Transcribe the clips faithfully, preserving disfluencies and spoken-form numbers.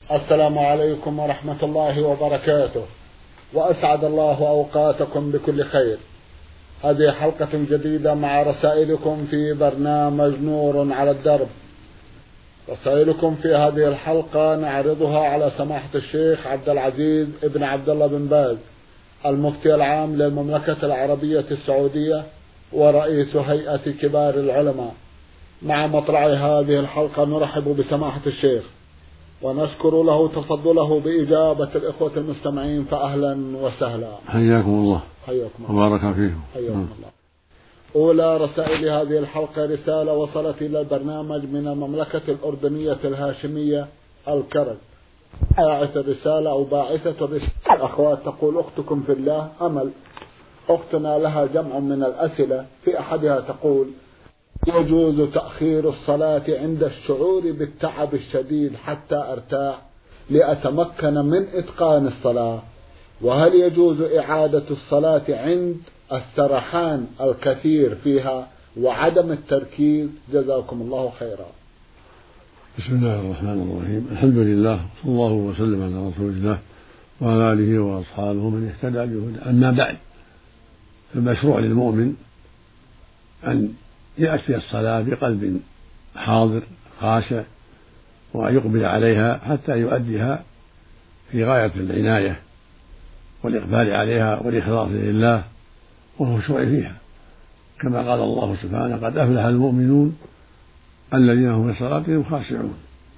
السلام عليكم ورحمة الله وبركاته، وأسعد الله أوقاتكم بكل خير. هذه حلقة جديدة مع رسائلكم في برنامج نور على الدرب. رسائلكم في هذه الحلقة نعرضها على سماحة الشيخ عبد العزيز ابن عبد الله بن باز، المفتي العام للمملكة العربية السعودية ورئيس هيئة كبار العلماء. مع مطلع هذه الحلقة نرحب بسماحة الشيخ ونشكر له تفضله بإجابة الإخوة المستمعين، فأهلا وسهلا. حياكم الله. حياكم الله. وبارك فيكم. حياكم الله. أولى رسائل هذه الحلقة رسالة وصلت إلى البرنامج من المملكة الأردنية الهاشمية الكرك. باعث الرسالة أو باعثة الرسالة أخوات، تقول: أختكم في الله أمل. أختنا لها جمع من الأسئلة، في أحدها تقول: يجوز تأخير الصلاة عند الشعور بالتعب الشديد حتى أرتاح لأتمكن من إتقان الصلاة؟ وهل يجوز إعادة الصلاة عند السرحان الكثير فيها وعدم التركيز؟ جزاكم الله خيرا. بسم الله الرحمن الرحيم. الحمد لله، صلى الله وسلم على رسول الله وعلى آله وأصحابه من اهتدى بهداه. أما بعد، فالمشروع للمؤمن أن يأتي الصلاة بقلب حاضر خاشع، وأن يقبل عليها حتى يؤديها في غاية العناية والإقبال عليها والإخلاص لله والخشوع فيها، كما قال الله سبحانه: قد أفلح المؤمنون الذين هم في صلاتهم خاشعون.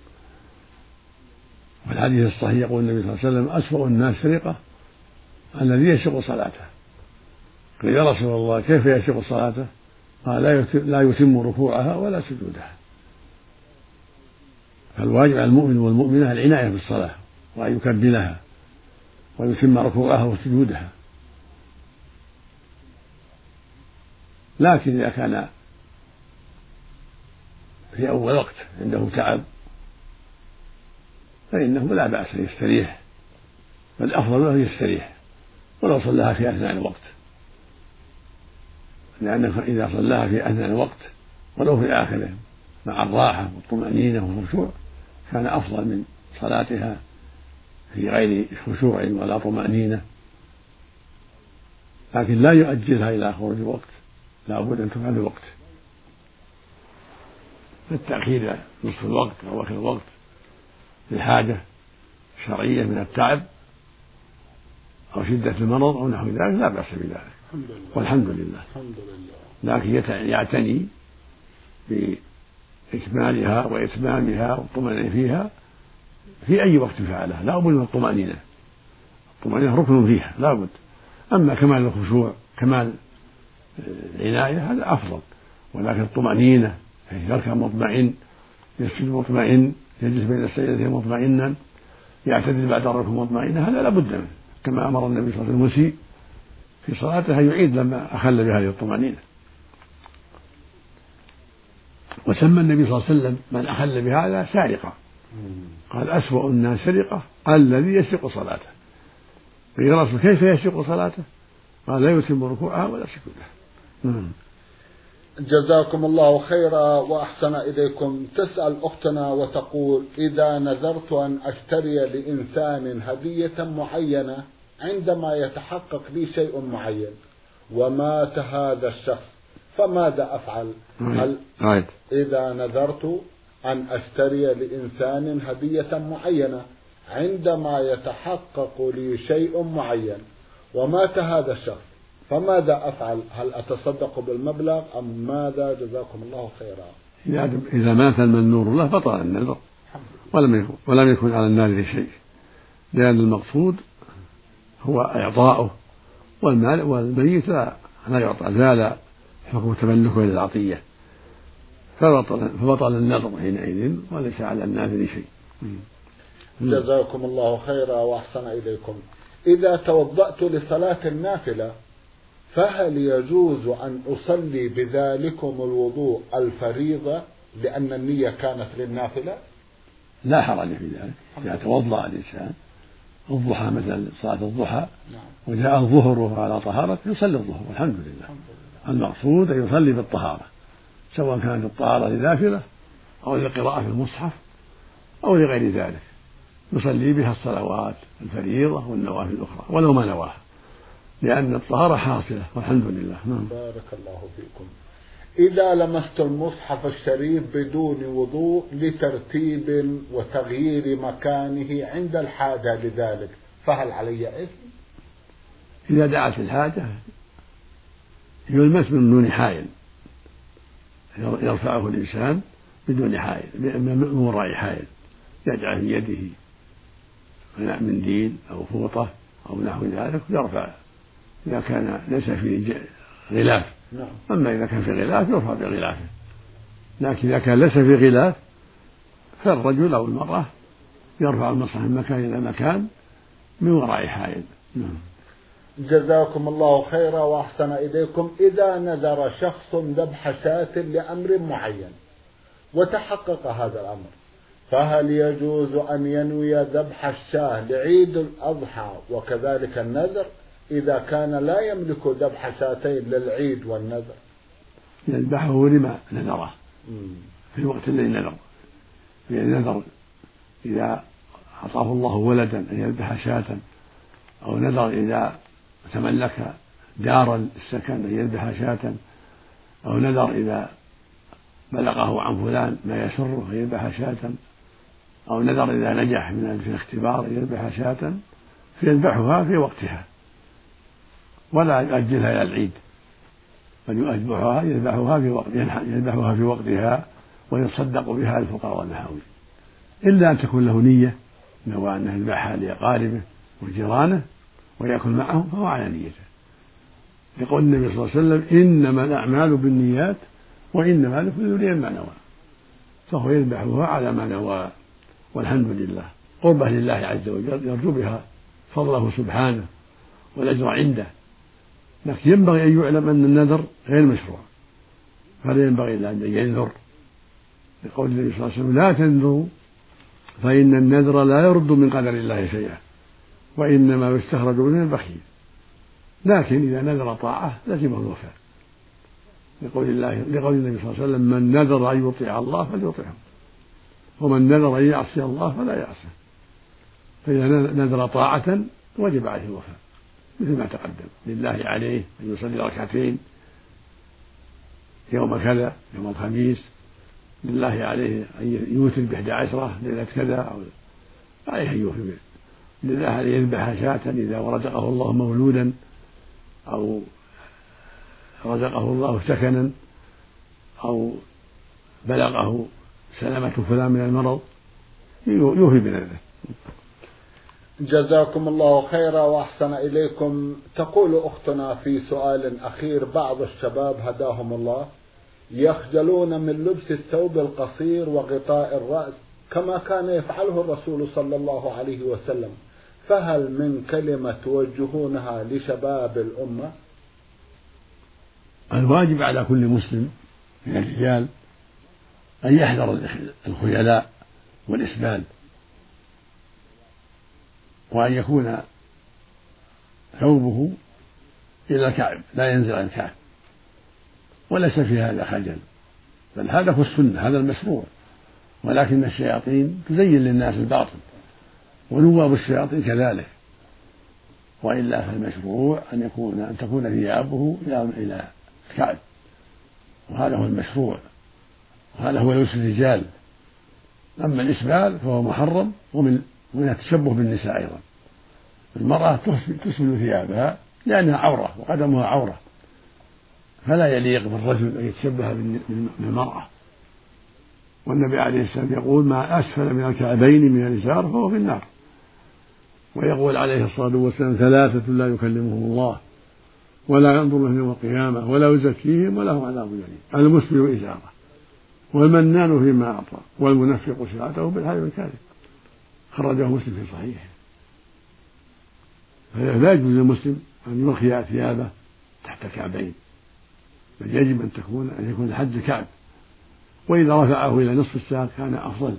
وفي الحديث الصحيح يقول النبي صلى الله عليه وسلم: أسوأ الناس سرقة الذي يشق صلاته. قيل: يا رسول الله كيف يشق صلاته؟ قال: لا يتم ركوعها ولا سجودها. فالواجب على المؤمن والمؤمنة العناية بالصلاة، وأن يكملها ويتم ركوعها وسجودها. لكن إذا كان في أول وقت عنده تعب فإنه لا بأس أن يستريح، بل أفضل له يستريح ولو صلىها في أثناء الوقت، لأنه إذا صلىها في أثناء الوقت ولو في آخره مع الراحة والطمأنينة والخشوع كان أفضل من صلاتها في غير خشوع ولا طمأنينة. لكن لا يؤجلها إلى خروج الوقت، لا بد أن تفعل الوقت. التأخير نصف الوقت أو آخر الوقت لحاجة شرعية من التعب أو شدة المرض أو نحو ذلك لا بأس بذلك، والحمد لله. لكن يعتني بإكمالها وإتمامها والطمأنينة فيها في أي وقت فعلها، لا بد من الطمأنينة. الطمأنينة ركن فيها لا بد. أما كمال الخشوع كمال العناية هذا أفضل، ولكن الطمأنينة يركع مطمئن، يسجد مطمئن، يجلس بين السجدتين مطمئنا، يعتدل بعد الركوع مطمئنا، هذا لا بد منه، كما أمر النبي صلى الله عليه وسلم المسيء في صلاته يعيد لما أخل بهذه الطمأنينة. وسمى النبي صلى الله عليه وسلم من أخل بهذا سارقا، قال: أسوأ الناس سرقة الذي يسرق صلاته. قيل: رسول كيف يسرق صلاته؟ قال: لا يتم ركوعها ولا سجودها. جزاكم الله خيرا وأحسن إليكم. تسأل أختنا وتقول: إذا نذرت أن أشتري لإنسان هدية معينة عندما يتحقق لي شيء معين ومات هذا الشخص، فماذا أفعل؟ هل إذا نذرت أن أشتري لإنسان هدية معينة عندما يتحقق لي شيء معين ومات هذا الشخص، فماذا أفعل؟ هل أتصدق بالمبلغ أم ماذا؟ جزاكم الله خيرا. إذا مات المنذور له بطل النذر ولم يكن, ولم يكن على الناذر شيء، لأن المقصود هو إعطاؤه، والمال والميت لا يعطى، زال حكم تملكه للعطية، فبطل, فبطل النذر حينئذ وليس على الناذر شيء. جزاكم الله خيرا وأحسن إليكم. إذا توضأت لصلاة النافلة فهل يجوز أن أصلي بذلكم الوضوء الفريضة لأن النية كانت للنافلة؟ لا حرج في ذلك. إذا توضأ الإنسان الضحى مثل صلاة الضحى وجاء الظهر وهو على طهارة يصلي الظهر والحمد لله. المقصود أن يصلي بالطهارة، سواء كانت الطهارة لنافلة أو للقراءة في المصحف أو لغير ذلك، يصلي بها الصلوات الفريضة والنوافل الأخرى ولو ما نواها، لأن الطهارة حاصلة والحمد لله. نعم. بارك الله فيكم. إذا لمست المصحف الشريف بدون وضوء لترتيب وتغيير مكانه عند الحاجة لذلك فهل علي إثم؟ إذا دعت الحاجة يلمس من دون حائل، يرفعه الإنسان بدون حائل من وراء حائل، يجعل في يده منديل أو فوطة أو نحو ذلك يرفع إذا كان ليس فيه غلاف. نعم. أما إذا كان في غلاف يرفع بغلافه، لكن إذا كان ليس في غلاف فالرجل أو المرأة يرفع المصحف من مكان إلى مكان من وراء حائل. نعم. جزاكم الله خيرا وأحسن إليكم. إذا نذر شخص ذبح شاة لأمر معين وتحقق هذا الأمر فهل يجوز أن ينوي ذبح الشاة لعيد الأضحى وكذلك النذر إذا كان لا يملك ذبح شاتين للعيد والنذر؟ يذبحه لما نذره في الوقت الذي نذر، يعني نذر إذا أعطاه الله ولدا أن يذبح شاة، أو نذر إذا تملك دار السكن أن يذبح شاة، أو نذر إذا بلغه عن فلان ما يسره أن يذبح شاة، أو نذر إذا نجح من الاختبار أن يذبح شاة، فيذبحها في وقتها ولا يؤجلها إلى العيد، بل يذبحها يذبحها في وقت يذبحها في وقتها ويتصدق بها الفقراء والمحاوين، إلا أن تكون له نية نوى أنه يذبحها لأقاربه وجيرانه ويأكل معهم فهو على نيته، يقول النبي صلى الله عليه وسلم إنما الأعمال بالنيات وإنما لكل امرئ ما نوى، فهو يذبحها على ما نوى والحمد لله، قربة لله عز وجل يرجو بها فضله سبحانه والأجر عنده. لكن ينبغي أن يعلم أن النذر غير مشروع، فلا ينبغي إلا أن ينذر، لقول النبي صلى الله عليه وسلم لا تنذروا فإن النذر لا يرد من قدر الله شيئا وإنما يستخرج من البخيل، لكن إذا نذر طاعة لزمه الوفاء، لقول الله لقول النبي صلى الله عليه وسلم من نذر أن يطيع الله فليطيعه ومن نذر أن يعصي الله فلا يعصيه، فإذا نذر طاعة وجب عليه الوفاء مثل ما تقدم، لله عليه أن يصلي ركعتين يوم كذا يوم الخميس، لله عليه أن يوتر بإحدى عشرة ليلة كذا، أو عليه أن يوفي به، لله عليه يذبح شاة إذا رزقه الله مولودا أو رزقه الله سكنا أو بلغه سلامة فلان من المرض يوفي بنذره. جزاكم الله خيرا وأحسن إليكم. تقول أختنا في سؤال أخير بعض الشباب هداهم الله يخجلون من لبس الثوب القصير وغطاء الرأس كما كان يفعله الرسول صلى الله عليه وسلم، فهل من كلمة توجهونها لشباب الأمة؟ الواجب على كل مسلم من الرجال أن يحذر الخيلاء والإسبال، وأن يكون ثوبه إلى الكعب لا ينزل عن الكعب، وليس في هذا خجل، بل هذا هو السنة، هذا المشروع، ولكن الشياطين تزين للناس الباطل ونواب الشياطين كذلك، وإلا فالمشروع أن يكون أن تكون ثيابه إلى الكعب، وهذا هو المشروع، وهذا هو لبس الرجال. أما الإسبال فهو محرم، ومن من التشبه بالنساء أيضا، المرأة تسبل ثيابها لأنها عورة وقدمها عورة، فلا يليق بالرجل أن يتشبه بالمرأة، والنبي عليه السلام يقول ما أسفل من الكعبين من الإزار فهو في النار، ويقول عليه الصلاة والسلام ثلاثة لا يكلمهم الله ولا ينظر لهم يوم القيامة ولا يزكيهم ولهم عذاب أليم، المسبل إزاره والمنان فيما أعطى والمنفق ساعته بالحلف الكاذب، خرجه مسلم في صحيحه. فلا يجوز للمسلم أن يرخي ثيابه تحت الكعبين، بل يجب أن تكون أن يكون لحد الكعب، وإذا رفعه إلى نصف الساق كان أفضل.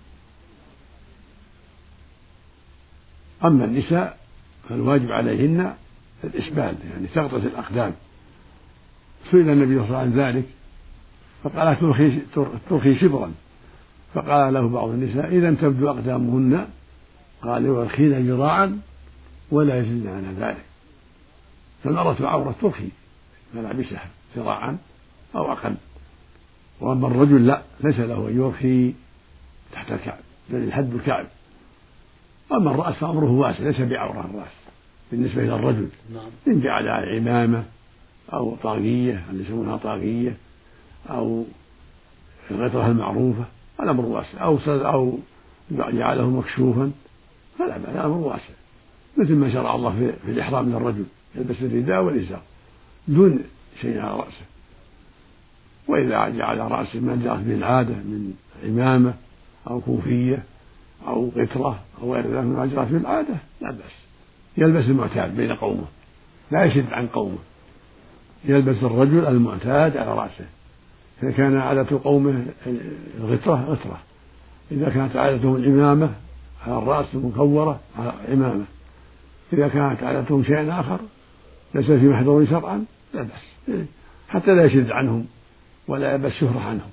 أما النساء فالواجب عليهن الإسبال، يعني تغطس الأقدام. سئل النبي صلى الله عليه وسلم عن ذلك فقال ترخي شبرا، فقال له بعض النساء إذا تبدو أقدامهن قال يرخين ذراعا ولا يزيدن عن ذلك. فالمرأة عورة ترخي ملابسها ذراعا أو أقل، وأما الرجل لا، ليس له أن يرخي تحت الكعب بل الحد الكعب. أما الرأس فأمره واسع، ليس بعورة الرأس بالنسبة إلى الرجل، إن جعل عمامة أو طاقية اللي يسمونها طاقية أو الغطرة المعروفة الأمر واسع، أو أو جعله مكشوفا فلا بأس، الأمر واسع، مثل ما شرع الله في, في الإحرام للرجل يلبس الرداء والإزار دون شيء على رأسه. وإذا جعل رأسه ما جاءت به العادة من عمامة أو كوفية أو غترة أو غير ذلك ما جاءت به العادة لا بأس، يلبس المعتاد بين قومه لا يشد عن قومه، يلبس الرجل المعتاد على رأسه. إذا كان عادة قومه الغترة غترة، إذا كانت عادتهم العمامة على الرأس المكورة على عمامة، إذا كانت عادتهم شيء آخر ليس في محظور شرعا لا بأس، حتى لا يشد عنهم ولا يلبس شهرة عنهم.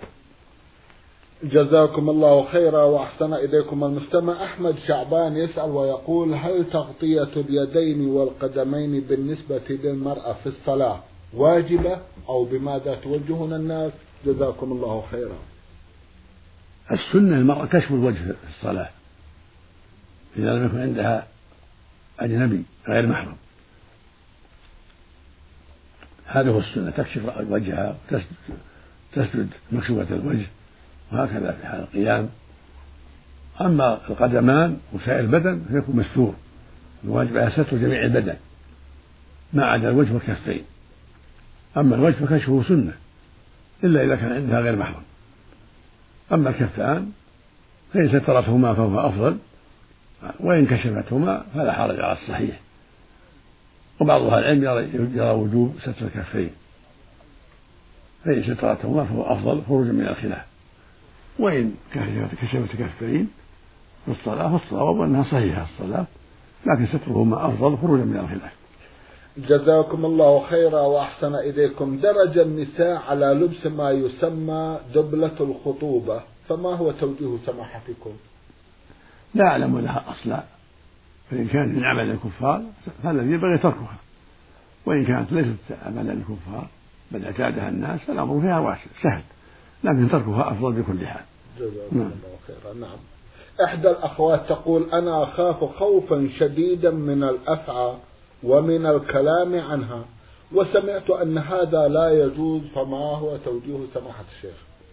جزاكم الله خيرا وأحسن إليكم المستمع. أحمد شعبان يسأل ويقول: هل تغطية اليدين والقدمين بالنسبة للمرأة في الصلاة واجبة أو بماذا توجهون الناس؟ جزاكم الله خيرا. السنة المرأة كشف الوجه في الصلاة إذا لم يكن عندها أجنبي غير محرم، هذا هو السنة، تكشف وجهها تسجد مكشوفة الوجه وهكذا في حال القيام. أما القدمان وسائر البدن فيكون مستور، الواجب على ستر جميع البدن ما عدا الوجه والكفين. أما الوجه فكشفه سنة إلا إذا كان عندها غير محرم. أما الكفان فإن سترتهما فهو أفضل، وإن كشفتهما فلا حرج على الصحيح. وبعض أهل العلم يرى وجوب ستر الكفين، فإن سترتهما فهو أفضل خروجا من الخلاف. وإن كشفت كفين في الصلاة فالصواب أنها صحيحة الصلاة، لكن سترهما أفضل خروجا من الخلاف. جزاكم الله خيرا وأحسن إليكم. درج النساء على لبس ما يسمى دبلة الخطوبة، فما هو توجيه سماحتكم؟ لا أعلم لها أصلا، فإن كانت من عمل الكفار فالذي ينبغي تركها، وإن كانت ليست عمل الكفار بل اعتادها الناس فالأمر فيها واسع سهل، لكن تركها أفضل بكل حال. جزاكم نعم. الله خيرا. نعم. إحدى الأخوات تقول: أنا أخاف خوفا شديدا من الأفعى ومن الكلام عنها، وسمعت أن هذا لا يجوز، فما هو توجيه سماحة الشيخ؟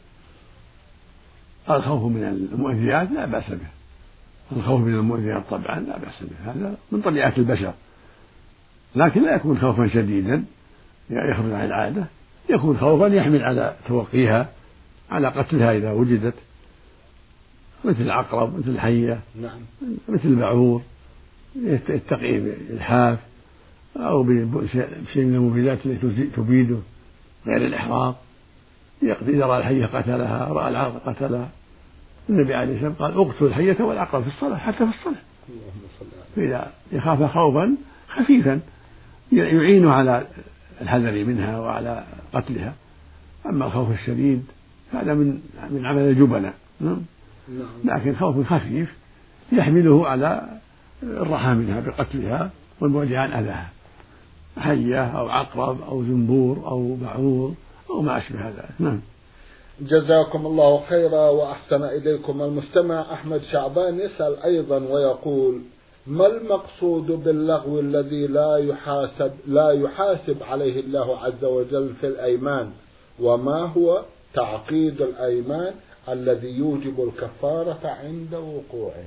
الخوف من المؤذيات لا بأس به، الخوف من المؤذيات طبعا لا بأس به، هذا من طبيعة البشر، لكن لا يكون خوفا شديدا يخرج عن العادة، يكون خوفا يحمل على توقيها على قتلها إذا وجدت، مثل العقرب مثل الحية نعم. مثل البعوض، يتقي بالحاف أو بشيء من المبيدات التي تبيده غير الإحراق، إذا رأى الحية قتلها، رأى العقرب قتلها. النبي عليه الصلاة والسلام قال: اقتل الحية والعقرب في الصلاة حتى في الصلاة. فإذا يخاف خوفا خفيفا يعينه على الحذر منها وعلى قتلها. أما الخوف الشديد هذا من من عمل الجبناء، لكن خوف خفيف يحمله على الرحى منها بقتلها والبعد عن أذاها، حية أو عقرب أو زنبور أو بعوض أو ما أشبه ذلك. نعم. جزاكم الله خيرا وأحسن إليكم المستمع. أحمد شعبان يسأل أيضا ويقول: ما المقصود باللغو الذي لا يحاسب لا يحاسب عليه الله عز وجل في الأيمان، وما هو تعقيد الأيمان الذي يوجب الكفارة عند وقوعه؟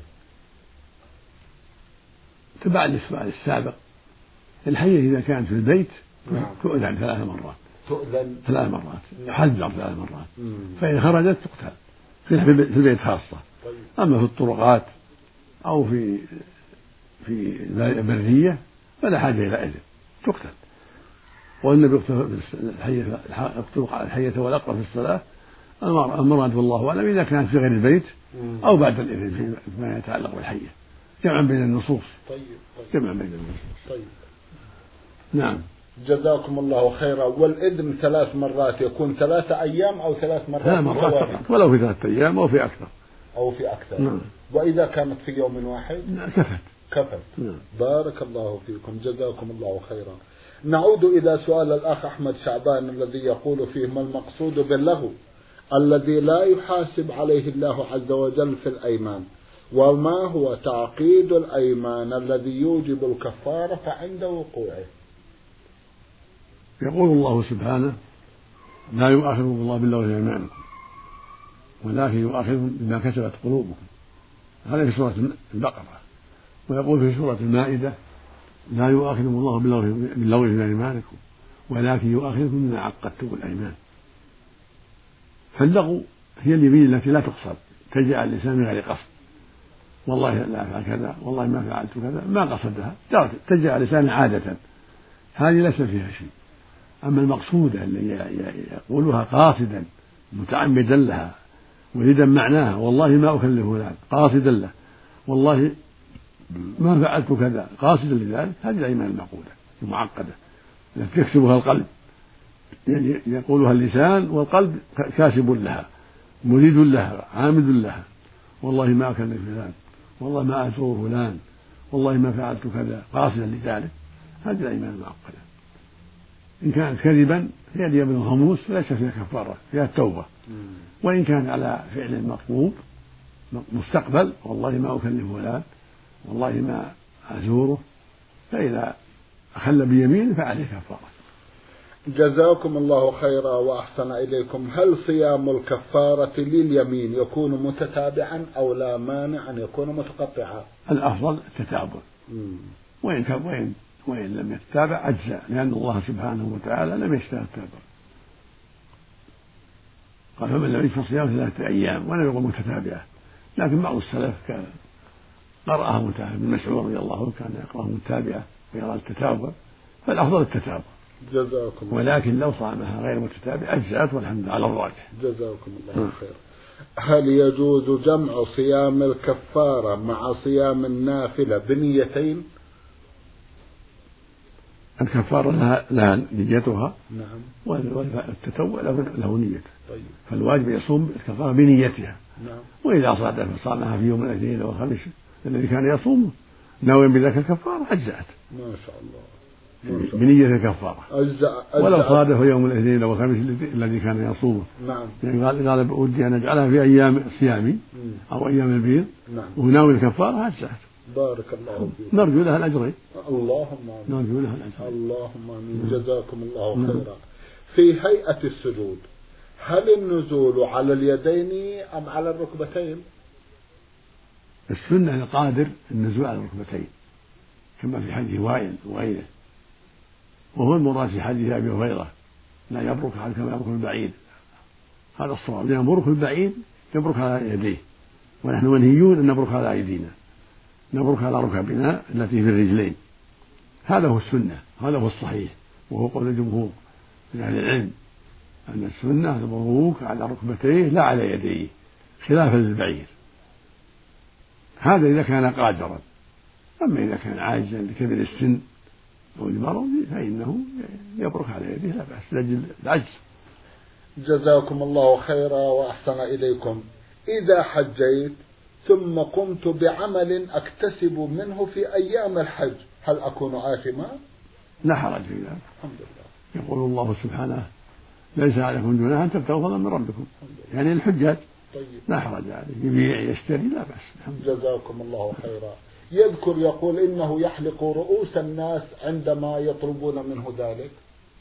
تبع السؤال السابق، الحية إذا كانت في البيت تؤذن ثلاث مرات تؤذن ثلاث مرات تحذر ثلاث مرات مم. فإن خرجت تقتل في البيت خاصة. طيب. أما في الطرقات أو في في البرية فلا حاجة إلى إذن، تقتل. والنبي يقتل الحية والعقرب في الصلاة. المراد والله أعلم إذا كانت في غير البيت أو بعد الإذن فيما يتعلق بالحية، جمعا بين النصوص. طيب. طيب. جمعا بين النصوص. طيب. نعم. جزاكم الله خيرا. والإذن ثلاث مرات يكون ثلاثة أيام أو ثلاث مرات؟ ثلاث مرات فقط، ولو في ثلاثة أيام أو في أكثر، أو في أكثر. نعم. وإذا كانت في يوم واحد كفت كفت. نعم. بارك الله فيكم، جزاكم الله خيرا. نعود إلى سؤال الأخ أحمد شعبان الذي يقول فيه: ما المقصود باللغو الذي لا يحاسب عليه الله عز وجل في الأيمان؟ وما هو تعقيد الأيمان الذي يوجب الكفارة عند وقوعه؟ يقول الله سبحانه: لا يؤاخذكم الله باللغو في أيمانكم ولكن يؤاخذكم بما كسبت قلوبكم. هذا في سورة البقرة. ويقول في سورة المائدة: لا يؤاخذكم الله باللغو في أيمانكم ولكن يؤاخذكم بما عقدتم الأيمان. فاللغو هي اليمين التي لا تقصد، تجي على اللسان من غير قصد، والله لا أفعل كذا، والله ما فعلت كذا، ما قصدها، تجي على اللسان عادة، هذه ليس فيها شيء. أما المقصودة اللي يقولها قاصدا متعمدا لها مريدا معناها: والله ما أكلف فلان، قاصدا له، والله ما فعلت كذا، قاصدا لذلك، هذه الأيمان المعقودة المعقدة التي يكسبها القلب، يعني يقولها اللسان والقلب كاسب لها مريد لها عامد لها: والله ما أكلف فلان، والله ما أزور فلان، والله ما فعلت كذا، قاصدا لذلك، هذه الأيمان المعقدة. إن كانت كذبا هي اليمين الخموس ليس فيها كفارة، فيها التوبة. وإن كان على فعل مطلوب مستقبل: والله ما أكلف فلان، والله ما أزوره، فإذا أخل بيمين فعليه كفارة. جزاكم الله خيرا وأحسن إليكم. هل صيام الكفارة لليمين يكون متتابعا أو لا مانع أن يكون متقطعا؟ الأفضل التتابع، وإن كان وإن وإن لم يتتابع أجزاء، لأن الله سبحانه وتعالى لم يشتهى التابع، قال: فمن لم يجد فصيام ثلاثة أيام، ولم يقل متتابعة. لكن بعض السلف كان قرأها متابعة، ابن مسعود رضي الله عنه كان يقرأها متابعة ويرى التتابع، فالأفضل التتابع. جزاكم الله. ولكن لو صامها غير متتابع أجزأت، والحمد لله على الراجح. جزاكم الله خير. هل يجوز جمع صيام الكفارة مع صيام النافلة بنيتين؟ الكفارة لها, لها نيتها، نعم، والتتوع له نية. طيب. فالواجب يصوم الكفارة بنيتها. نعم. وإذا صادف صامها في يوم الاثنين أو الخميس الذي كان يصومه ناوي بذلك الكفارة أجزأت، ما شاء الله، بنية الكفارة. أجزأ ولو صادف يوم الاثنين أو الخميس الذي كان يصومه، نعم، يعني قال قال ودي أن أجعلها في أيام صيامي أو أيام البيض، نعم، وناوي الكفارة أجزأت. بارك الله فيك. نرجو لها الأجرين. اللهم آمين. نرجو لها الأجرين. اللهم آمين. جزاكم الله خيرا. في هيئة السجود، هل النزول على اليدين أم على الركبتين؟ السنة القادر النزول على الركبتين، كما في حديث وائل وغيره، وهو المراد في حديث أبي هريرة: لا يبرك أحد كما يبرك البعيد. هذا الصواب، لأن يبرك البعيد يبرك على يديه، ونحن منهيون أن نبرك على أيدينا، نبرك على ركبنا التي في الرجلين. هذا هو السنة، هذا هو الصحيح، وهو قول الجمهور من أهل العلم أن السنة البروك على ركبتيه لا على يديه، خلافا للبعير. هذا إذا كان قادرا. أما إذا كان عاجزا لكبر السن أو المرض فإنه يبرك على يديه لا بأس لأجل العجز. جزاكم الله خيرا وأحسن إليكم. إذا حجيت ثم قمت بعمل أكتسب منه في أيام الحج، هل أكون آثما؟ لا حرج في ذلك، الحمد لله. يقول الله سبحانه: ليس عليكم جناح أن تبتغوا فضلا من ربكم، يعني الحجاج. طيب. لا حرج عليه، يبيع يشتري لا بأس. جزاكم الله خيرا. يذكر يقول إنه يحلق رؤوس الناس عندما يطلبون منه ذلك.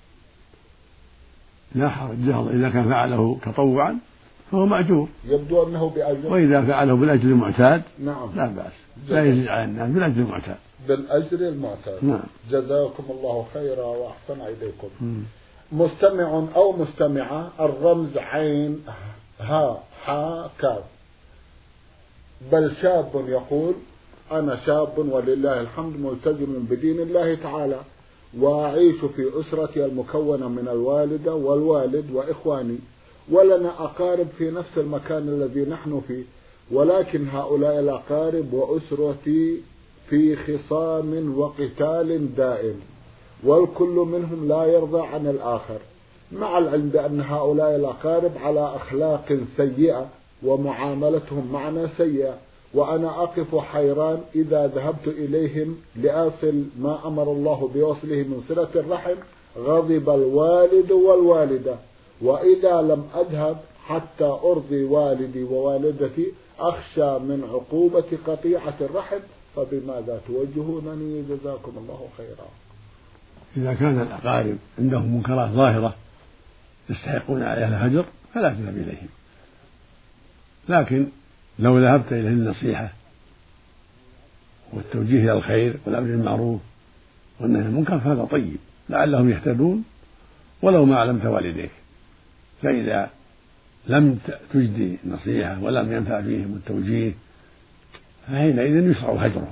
لا حرج له، إذا كان فعله تطوعا فهو مأجور، يبدو أنه بأجر. وإذا فعله بالأجر المعتاد نعم لا بأس، لا يزيد على الناس بالأجر المعتاد. بالأجر المعتاد. نعم. جزاكم الله خيرا وأحسن إليكم. م. مستمع أو مستمعة، الرمز عين ها حا كاف. بل شاب يقول: أنا شاب ولله الحمد ملتزم بدين الله تعالى، وأعيش في أسرتي المكونة من الوالدة والوالد وإخواني، ولنا أقارب في نفس المكان الذي نحن فيه، ولكن هؤلاء الأقارب وأسرتي في خصام وقتال دائم، والكل منهم لا يرضى عن الآخر، مع العلم بأن هؤلاء الأقارب على أخلاق سيئة ومعاملتهم معنا سيئة، وأنا أقف حيران إذا ذهبت إليهم لأصل ما أمر الله بوصله من صلة الرحم غضب الوالد والوالدة، وإذا لم أذهب حتى أرضي والدي ووالدتي أخشى من عقوبة قطيعة الرحم، فبماذا توجهونني جزاكم الله خيرا؟ إذا كان الأقارب عندهم منكرات ظاهرة يستحقون عليها الهجر فلا تذهب إليهم، لكن لو ذهبت إليه النصيحة والتوجيه إلى الخير والأمر بالمعروف والنهي عن المنكر فهذا طيب لعلهم يهتدون ولو ما علمت والديك. فإذا لم تجدي النصيحة ولم ينفع فيهم التوجيه فحينئذ يشرع هجرهم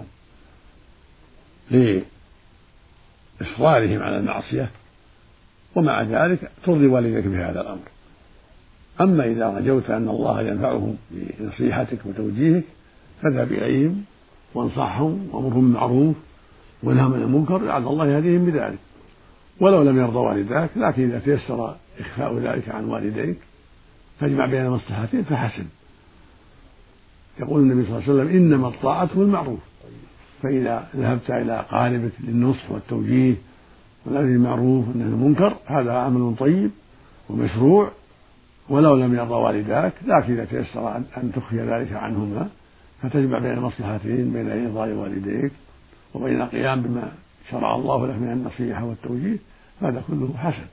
لإصرارهم على المعصية، ومع ذلك ترضي والديك بهذا الأمر. أما إذا رجوت أن الله ينفعهم بنصيحتك وتوجيهك فاذهب إليهم وانصحهم وأمرهم بالمعروف ونههم عن المنكر لعل الله يهديهم بذلك، ولو لم يرضى والداك، لكن إذا تيسر إخفاء ذلك عن والديك فاجمع بين المصلحتين فحسن. يقول النبي صلى الله عليه وسلم إنما الطاعة بالمعروف، فإذا ذهبت إلى قاربك للنصح والتوجيه والأمر بالمعروف والنهي عن المنكر هذا عمل طيب ومشروع ولو لم يرضى والداك، لكن إذا تيسر أن تخفي ذلك عنهما فتجمع بين المصلحتين بين إرضاء والديك وبين القيام بما شرع الله لك من النصيحة والتوجيه، هذا كله حسن.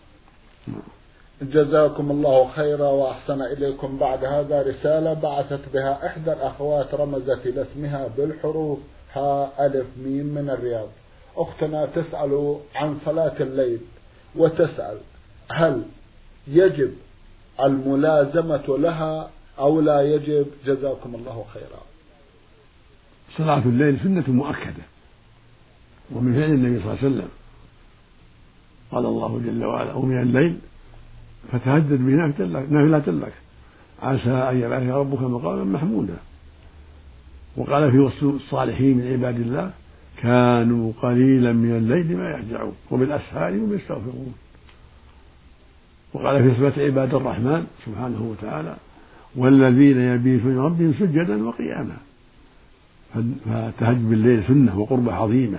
جزاكم الله خيرا وأحسن إليكم. بعد هذا رسالة بعثت بها إحدى الأخوات رمزت إلى اسمها بالحروف ها ألف ميم من الرياض. أختنا تسأل عن صلاة الليل وتسأل هل يجب الملازمة لها أو لا يجب؟ جزاكم الله خيرا. صلاة الليل سنة مؤكدة ومن فعل النبي صلى الله عليه وسلم، قال الله جل وعلا ومن الليل فتهجد به نافلة لك عسى أن يبعثك ربك مقاما محمودا. وقال في وصف الصالحين من عباد الله كانوا قليلا من الليل ما يهجعون وبالأسحار هم يستغفرون. وقال في صفة عباد الرحمن سبحانه وتعالى والذين يبيتون ربهم سجدا وقياما. فالتهجد بالليل سنة وقربة عظيمة،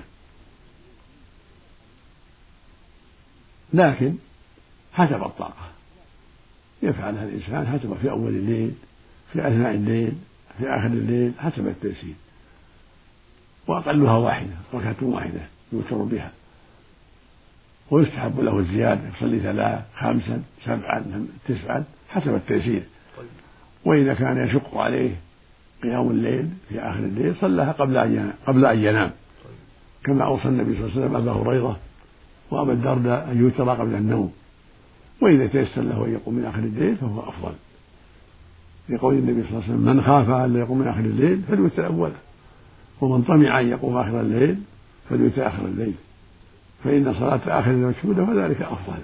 لكن حسب الطاقة يفعلها الإنسان، حسب في أول الليل، في أثناء الليل، في آخر الليل، حسب التيسير. وأقلها واحدة ركعة واحدة يوتر بها، ويستحب له الزيادة يصلي ثلاث خمسا سبعا تسعا حسب التيسير. وإذا كان يشق عليه قيام الليل في آخر الليل صلىها قبل أن قبل أن ينام، كما أوصى النبي صلى الله عليه وسلم أبا هريرة وأبا الدرداء أن يوتر قبل النوم. وإذا تيسر له أن يقوم من آخر الليل فهو أفضل، لقول النبي صلى الله عليه وسلم من خاف أن لا يقوم من آخر الليل فليوتر أوله، ومن طمع أن يقوم آخر الليل فليوتر آخر الليل، فإن صلاة آخر الليل مشهودة وذلك أفضل.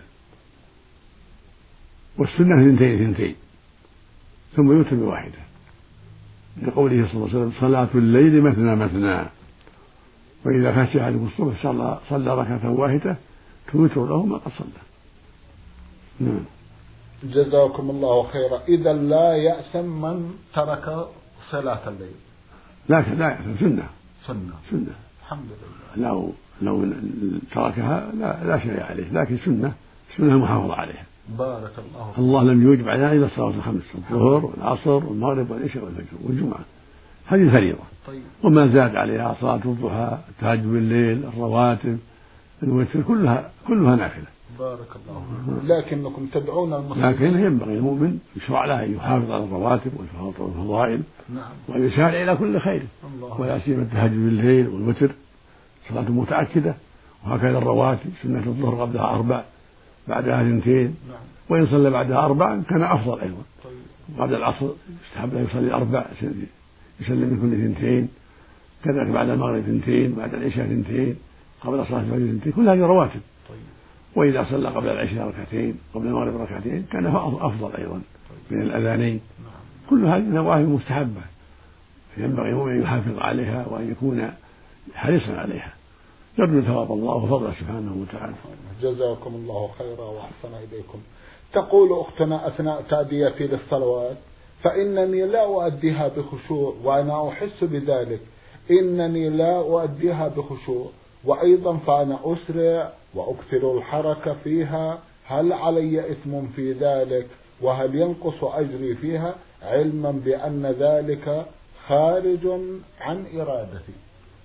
والسنة اثنتين اثنتين ثم يوتر بواحدة، لقوله صلى الله عليه وسلم صلاة الليل مثنى مثنى، وإذا خشي أحدكم الصبح صلى صلى ركعة واحدة توتر له ما قد صلى. نعم. جزاكم الله خيرا. إذا لا يأثم من ترك صلاة الليل؟ لكن لا يأثم، سنة سنة سنة الحمد لله. لو لو تركها لا, لا شيء عليه، لكن سنة سنة محافظة عليها. بارك الله فيك. الله لم يوجب علينا إلا الصلاة الخمس، الظهر والعصر والمغرب والعشاء والفجر والجمعة، هذه فريضة. طيب. وما زاد عليها صلاة الضحى، التهجد بالليل، الرواتب، الوتر، كلها كلها نافلة. بارك الله فيك. لكنكم تدعون المسلمين، لكن ينبغي المؤمن يشرع له أن يحافظ على الرواتب والفضائل. نعم. ويسارع إلى كل خير، ولا سيما التهجد بالليل والوتر صلاة متأكدة، وهكذا الرواتب سنة الظهر قبلها أربع بعدها اثنتين. نعم. وإن صلى بعدها أربع كان أفضل أيضا. طيب. بعد العصر يستحب له يصلي أربع يسلم من كل اثنتين، كذلك بعد المغرب اثنتين، بعد العشاء اثنتين، قبل صلاة الفجر اثنتين، كل هذه رواتب. طيب. وإذا صلى قبل العشاء ركعتين قبل المغرب ركعتين كان أفضل أيضا من الأذانين. نعم. كل هذه نواهي مستحبة ينبغي أن يحافظ عليها وأن يكون حريصا عليها يرجو ثواب الله وفضله سبحانه وتعالى. جزاكم الله خيرا وأحسن إليكم. تقول أختنا أثناء تأديتي للصلوات فإنني لا أؤديها بخشوع وأنا أحس بذلك، إنني لا أؤديها بخشوع، وأيضا فأنا أسرع وأكثر الحركة فيها، هل علي إثم في ذلك؟ وهل ينقص أجري فيها؟ علما بأن ذلك خارج عن إرادتي.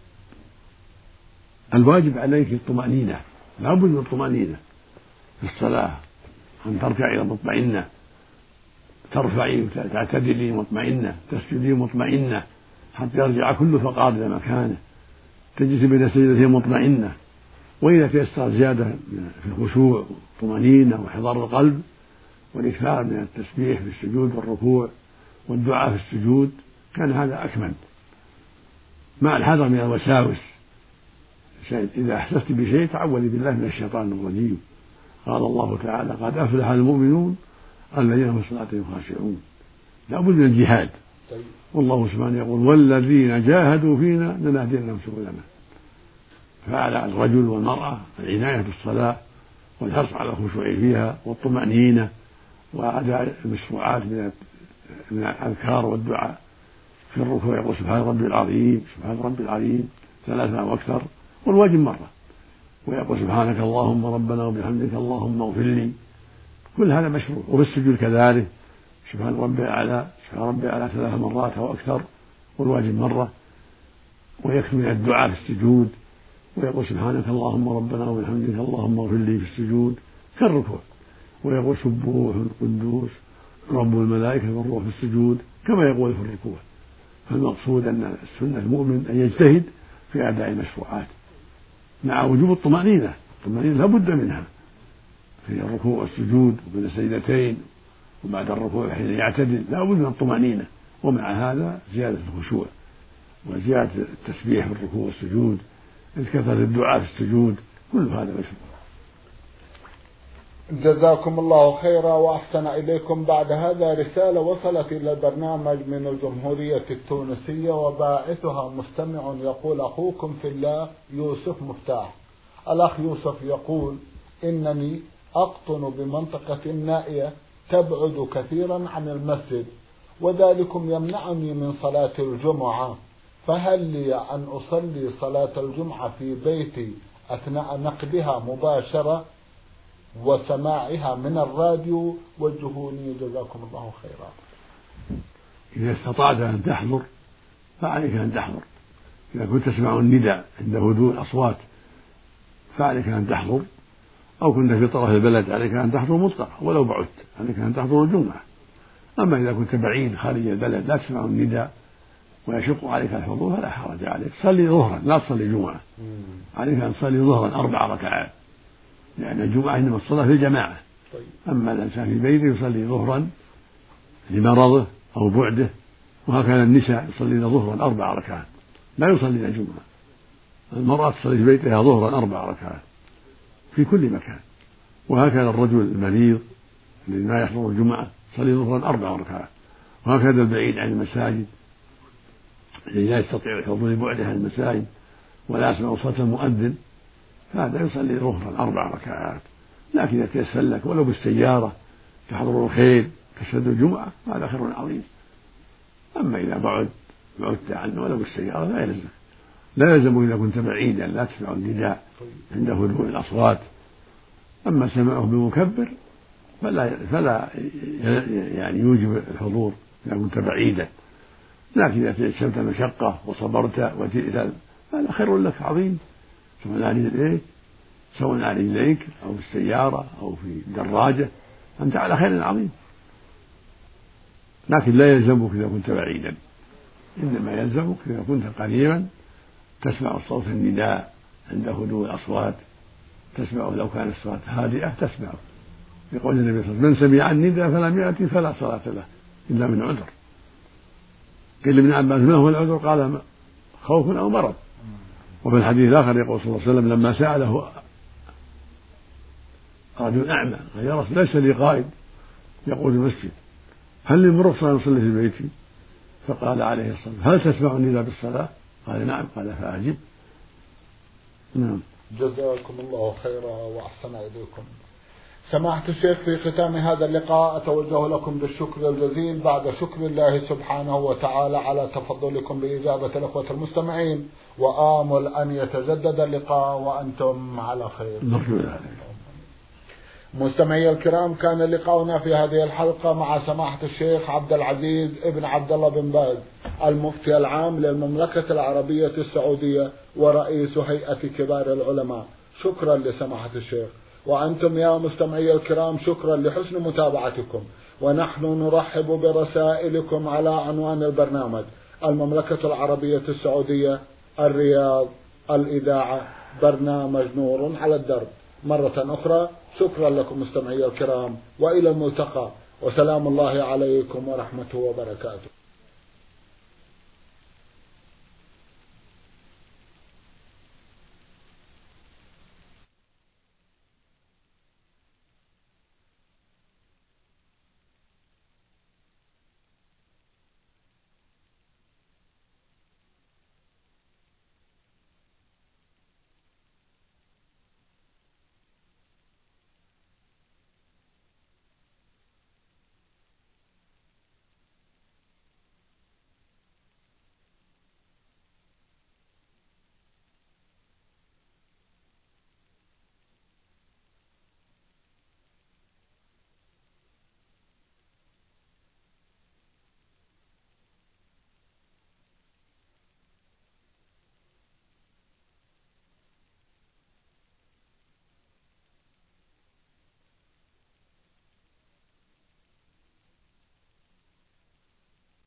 الواجب عليك الطمأنينة، لا بد من الطمأنينة في الصلاة، أن تركعي مطمئنة، ترفعي تعتدلي مطمئنة، تسجدي مطمئنة حتى يرجع كل فقار إلى مكانه، تجلس بين سجدتين مطمئنة. وإذا تيسر زيادة في الخشوع والطمأنينة وحضار القلب والإكثار من التسبيح في السجود والركوع والدعاء في السجود كان هذا أكمل، مع الحذر من الوساوس. إذا أحسست بشيء تعوذي بالله من الشيطان الرجيم. قال الله تعالى: قد أفلح المؤمنون الذين هم في صلاتهم خاشعون. لا بد من الجهاد. والله سبحانه يقول: والذين جاهدوا فينا لنهدينهم سبلنا. فعلى الرجل والمرأة العناية بالصلاة والحرص على الخشوع فيها والطمأنينة وأداء المشروعات من من الأذكار والدعاء. في الركوع يقول: سبحان ربي العظيم، سبحان ربي العظيم ثلاثة أو أكثر، والواجب مرة، ويقول: سبحانك اللهم ربنا وبحمدك اللهم اغفر لي. كل هذا مشروع. وفي السجود كذلك: سبحان ربي الأعلى، سبحان ربي الأعلى ثلاث مرات أو أكثر، والواجب مرة. ويكفي من الدعاء في السجود، ويقول: سبحانك اللهم ربنا وبحمدك اللهم اغفر لي في السجود كالركوع. ويقول: سبوح قدوس رب الملائكة والروح في السجود، كما يقول في الركوع. فالمقصود أن السنة المؤمن أن يجتهد في أداء المشروعات مع وجوب الطمأنينة. الطمأنينة لا بد منها في الركوع والسجود وبين السجدتين وبعد الركوع حين يعتدل، لا بد من الطمأنينة. ومع هذا زيادة الخشوع وزيادة التسبيح في الركوع والسجود، كثرة الدعاء في السجود، كل هذا مشروع. جزاكم الله خيرا وأحسن إليكم. بعد هذا رسالة وصلت إلى البرنامج من الجمهورية التونسية وباعثها مستمع يقول: أخوكم في الله يوسف مفتاح. الأخ يوسف يقول: إنني أقطن بمنطقة نائية تبعد كثيرا عن المسجد، وذلكم يمنعني من صلاة الجمعة، فهل لي أن أصلي صلاة الجمعة في بيتي أثناء نقلها مباشرة وسماعها من الراديو؟ وجهوني جزاكم الله خيرا. إذا استطعت أن تحضر فعليك أن تحضر. إذا كنت تسمع النداء عند هدوء الأصوات فعليك أن تحضر، أو كنت في طرف البلد عليك أن تحضر مطلقا ولو بعدت، عليك أن تحضر الجمعة. أما إذا كنت بعيد خارج البلد لا تسمع النداء ويشق عليك الحضور فلا حرج عليك، صلي ظهرا لا تصلي جمعة. عليك أن تصلي ظهرا أربع ركعات، لأن الجمعة إنما الصلاة في الجماعة. أما الإنسان في بيته يصلي ظهرا لمرضه أو بعده، وهكذا النساء يصلين ظهرا أربع ركعات لا يصلين جمعة. المرأة تصلي في بيتها ظهرا أربع ركعات في كل مكان، وهكذا الرجل المريض الذي لا يحضر الجمعة يصلي ظهرا أربع ركعات، وهكذا البعيد عن المساجد الذي لا يستطيع الحضور لبعده عن المساجد ولا يسمع صوت المؤذن فهذا يصلي ظهرا أربع ركعات. لكن إذا تيسر لك ولو بالسيارة تحضر الخير تشهد الجمعة هذا خير عظيم. أما إذا بعد بعدت عنه ولو بالسيارة لا يلزم لا يلزم إذا كنت بعيدا لا تسمع النداء عند هدوء الأصوات. أما سماعه بمكبر فلا فلا يعني يوجب الحضور إذا كنت بعيدا، لكن إذا تيسرت المشقة وصبرت وجئت هذا خير لك عظيم، سواء على رجليك سواء على رجليك أو في السيارة أو في دراجة أنت على خير عظيم. لكن لا يلزمك إذا كنت بعيدا، إنما يلزمك إذا كنت قريبا تسمع صوت النداء عند هدوء الأصوات، تسمع لو كانت الصلاة هادئة تسمع، يقول النبي صلى الله عليه وسلم: من سمع النداء فلم يأتي فلا صلاة له إلا من عذر. قيل ابن عباس: ما هو العذر؟ قال: خوف أو مرض. وفي الحديث الآخر يقول صلى الله عليه وسلم لما سأله رجل أعمى قال: يا رسول ليس لي قائد يقود المسجد، هل لي من رخصة أن أصلي في بيتي؟ فقال عليه الصلاة والسلام: هل تسمع النداء بالصلاة؟ قال: نعم. قال: فأجب. نعم. جزاكم الله خيرا وأحسن إليكم. سماحة الشيخ، في ختام هذا اللقاء أتوجه لكم بالشكر الجزيل بعد شكر الله سبحانه وتعالى على تفضلكم بإجابة الأخوة المستمعين، وآمل أن يتجدد اللقاء وأنتم على خير. مستمعي الكرام، كان لقاؤنا في هذه الحلقة مع سماحة الشيخ عبد العزيز ابن عبد الله بن باز، المفتي العام للمملكة العربية السعودية ورئيس هيئة كبار العلماء. شكرا لسماحة الشيخ. وأنتم يا مستمعي الكرام شكرا لحسن متابعتكم، ونحن نرحب برسائلكم على عنوان البرنامج: المملكة العربية السعودية، الرياض، الإذاعة، برنامج نور على الدرب. مرة أخرى شكرا لكم مستمعي الكرام، وإلى الملتقى، وسلام الله عليكم ورحمته وبركاته.